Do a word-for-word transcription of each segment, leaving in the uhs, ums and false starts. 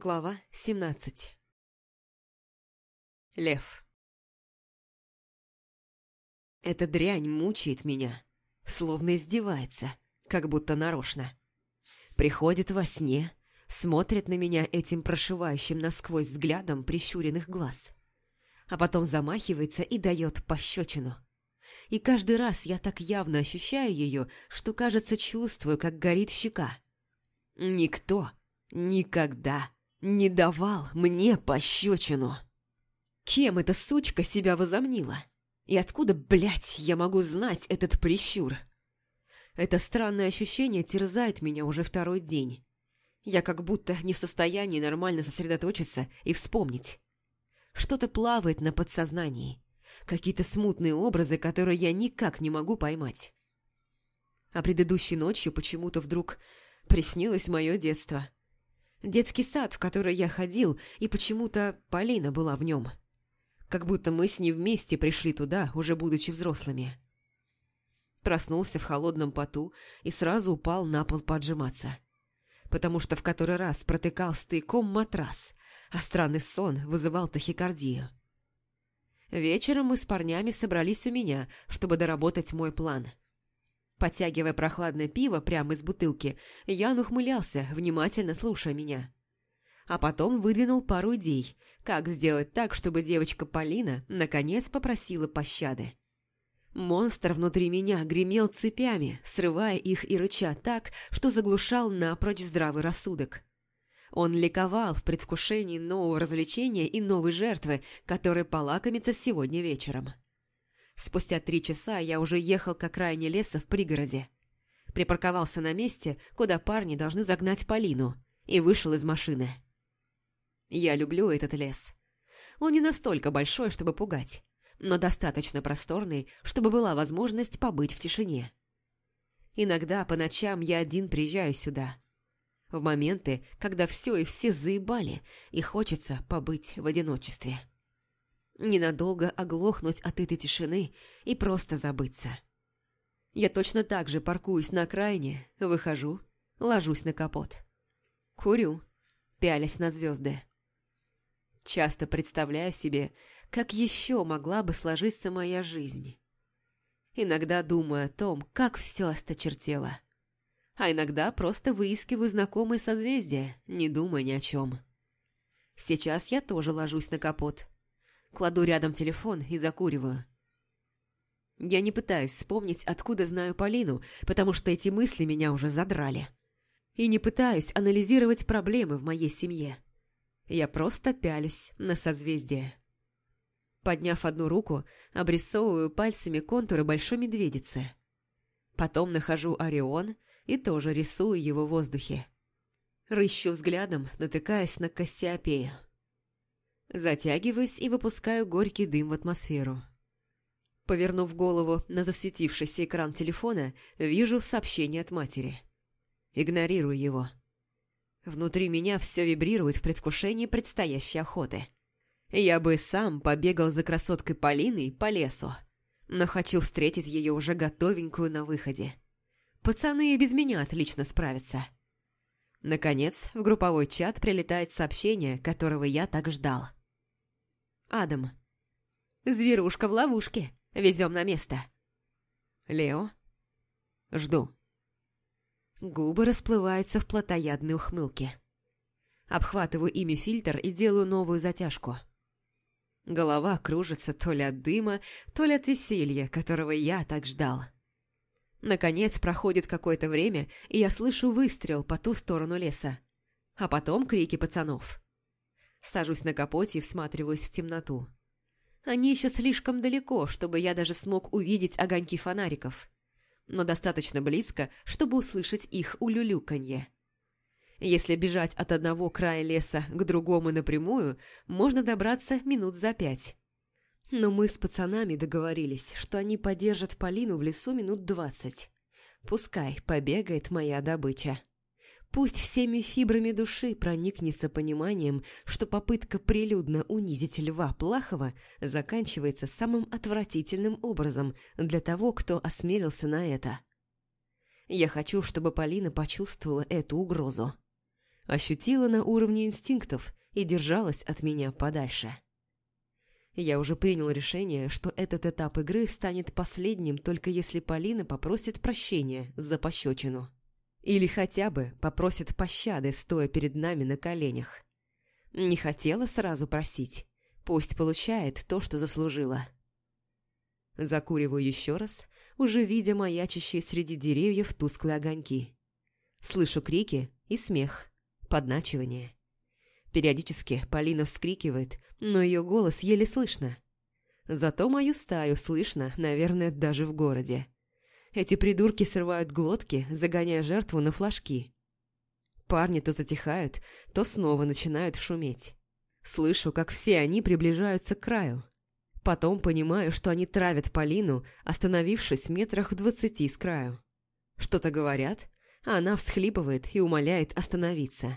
Глава семнадцать. Лев. Эта дрянь мучает меня, словно издевается, как будто нарочно. Приходит во сне, смотрит на меня этим прошивающим насквозь взглядом прищуренных глаз, а потом замахивается и дает пощечину. И каждый раз я так явно ощущаю ее, что, кажется, чувствую, как горит щека. Никто никогда не давал мне пощечину. Кем эта сучка себя возомнила? И откуда, блядь, я могу знать этот прищур? Это странное ощущение терзает меня уже второй день. Я как будто не в состоянии нормально сосредоточиться и вспомнить. Что-то плавает на подсознании. Какие-то смутные образы, которые я никак не могу поймать. А предыдущей ночью почему-то вдруг приснилось мое детство. Детский сад, в который я ходил, и почему-то Полина была в нем. Как будто мы с ней вместе пришли туда, уже будучи взрослыми. Проснулся в холодном поту и сразу упал на пол поджиматься. Потому что в который раз протыкал стыком матрас, а странный сон вызывал тахикардию. Вечером мы с парнями собрались у меня, чтобы доработать мой план. Подтягивая прохладное пиво прямо из бутылки, Ян ухмылялся, внимательно слушая меня. А потом выдвинул пару идей, как сделать так, чтобы девочка Полина наконец попросила пощады. Монстр внутри меня гремел цепями, срывая их и рыча так, что заглушал напрочь здравый рассудок. Он ликовал в предвкушении нового развлечения и новой жертвы, которая полакомится сегодня вечером. Спустя три часа я уже ехал к окраине леса в пригороде. Припарковался на месте, куда парни должны загнать Полину, и вышел из машины. Я люблю этот лес. Он не настолько большой, чтобы пугать, но достаточно просторный, чтобы была возможность побыть в тишине. Иногда по ночам я один приезжаю сюда. В моменты, когда все и все заебали, и хочется побыть в одиночестве. Ненадолго оглохнуть от этой тишины и просто забыться. Я точно так же паркуюсь на окраине, выхожу, ложусь на капот. Курю, пялясь на звезды. Часто представляю себе, как еще могла бы сложиться моя жизнь. Иногда думаю о том, как все осточертело. А иногда просто выискиваю знакомые созвездия, не думая ни о чем. Сейчас я тоже ложусь на капот. Кладу рядом телефон и закуриваю. Я не пытаюсь вспомнить, откуда знаю Полину, потому что эти мысли меня уже задрали. И не пытаюсь анализировать проблемы в моей семье. Я просто пялюсь на созвездие. Подняв одну руку, обрисовываю пальцами контуры большой медведицы. Потом нахожу Орион и тоже рисую его в воздухе. Рыщу взглядом, натыкаясь на Кассиопею. Затягиваюсь и выпускаю горький дым в атмосферу. Повернув голову на засветившийся экран телефона, вижу сообщение от матери. Игнорирую его. Внутри меня все вибрирует в предвкушении предстоящей охоты. Я бы сам побегал за красоткой Полиной по лесу, но хочу встретить ее уже готовенькую на выходе. Пацаны и без меня отлично справятся. Наконец, в групповой чат прилетает сообщение, которого я так ждал. Адам. Зверушка в ловушке. Везем на место. Лео. Жду. Губы расплываются в плотоядной ухмылке. Обхватываю ими фильтр и делаю новую затяжку. Голова кружится то ли от дыма, то ли от веселья, которого я так ждал. Наконец проходит какое-то время, и я слышу выстрел по ту сторону леса. А потом крики пацанов. Сажусь на капоте и всматриваюсь в темноту. Они еще слишком далеко, чтобы я даже смог увидеть огоньки фонариков. Но достаточно близко, чтобы услышать их улюлюканье. Если бежать от одного края леса к другому напрямую, можно добраться минут за пять. Но мы с пацанами договорились, что они подержат Полину в лесу минут двадцать. Пускай побегает моя добыча. Пусть всеми фибрами души проникнется пониманием, что попытка прилюдно унизить Льва Плахова заканчивается самым отвратительным образом для того, кто осмелился на это. Я хочу, чтобы Полина почувствовала эту угрозу. ощутила на уровне инстинктов и держалась от меня подальше. Я уже принял решение, что этот этап игры станет последним, только если Полина попросит прощения за пощечину. Или хотя бы попросит пощады, стоя перед нами на коленях. Не хотела сразу просить. Пусть получает то, что заслужила. Закуриваю еще раз, уже видя маячащие среди деревьев тусклые огоньки. Слышу крики и смех, подначивание. Периодически Полина вскрикивает, но ее голос еле слышно. Зато мою стаю слышно, наверное, даже в городе. Эти придурки срывают глотки, загоняя жертву на флажки. Парни то затихают, то снова начинают шуметь. Слышу, как все они приближаются к краю. Потом понимаю, что они травят Полину, остановившись в метрах в двадцати с краю. Что-то говорят, а она всхлипывает и умоляет остановиться.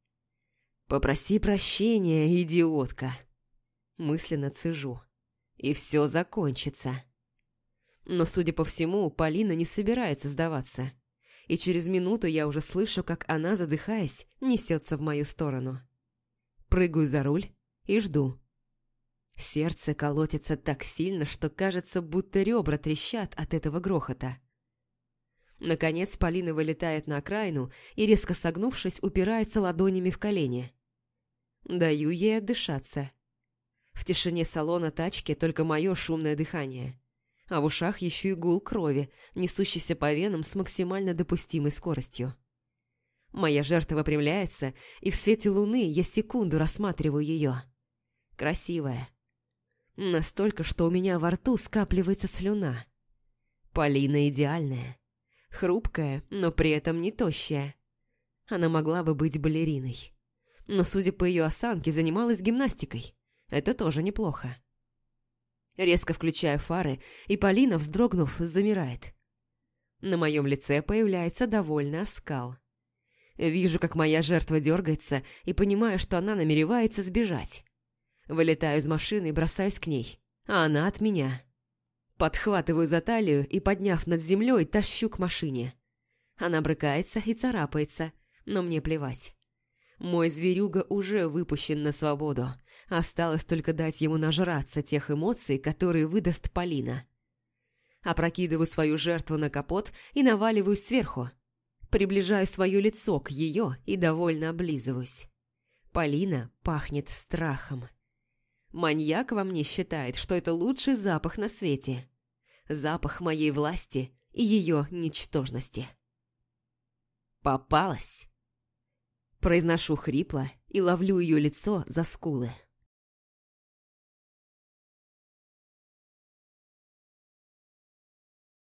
«Попроси прощения, идиотка!» Мысленно цежу. И все закончится. Но, судя по всему, Полина не собирается сдаваться. И через минуту я уже слышу, как она, задыхаясь, несется в мою сторону. Прыгаю за руль и жду. Сердце колотится так сильно, что кажется, будто ребра трещат от этого грохота. Наконец Полина вылетает на окраину и, резко согнувшись, упирается ладонями в колени. Даю ей отдышаться. В тишине салона тачки только мое шумное дыхание. А в ушах еще и гул крови, несущийся по венам с максимально допустимой скоростью. Моя жертва выпрямляется, и в свете луны я секунду рассматриваю ее. Красивая. Настолько, что у меня во рту скапливается слюна. Полина идеальная. Хрупкая, но при этом не тощая. Она могла бы быть балериной. Но, судя по ее осанке, занималась гимнастикой. Это тоже неплохо. Резко включаю фары, и Полина, вздрогнув, замирает. На моем лице появляется довольный оскал. Вижу, как моя жертва дергается, и понимаю, что она намеревается сбежать. Вылетаю из машины и бросаюсь к ней, а она от меня. Подхватываю за талию и, подняв над землей, тащу к машине. Она брыкается и царапается, но мне плевать. Мой зверюга уже выпущен на свободу. Осталось только дать ему нажраться тех эмоций, которые выдаст Полина. Опрокидываю свою жертву на капот и наваливаюсь сверху. Приближаю свое лицо к ее и довольно облизываюсь. Полина пахнет страхом. Маньяк во мне считает, что это лучший запах на свете. Запах моей власти и ее ничтожности. Попалась. Произношу хрипло и ловлю ее лицо за скулы.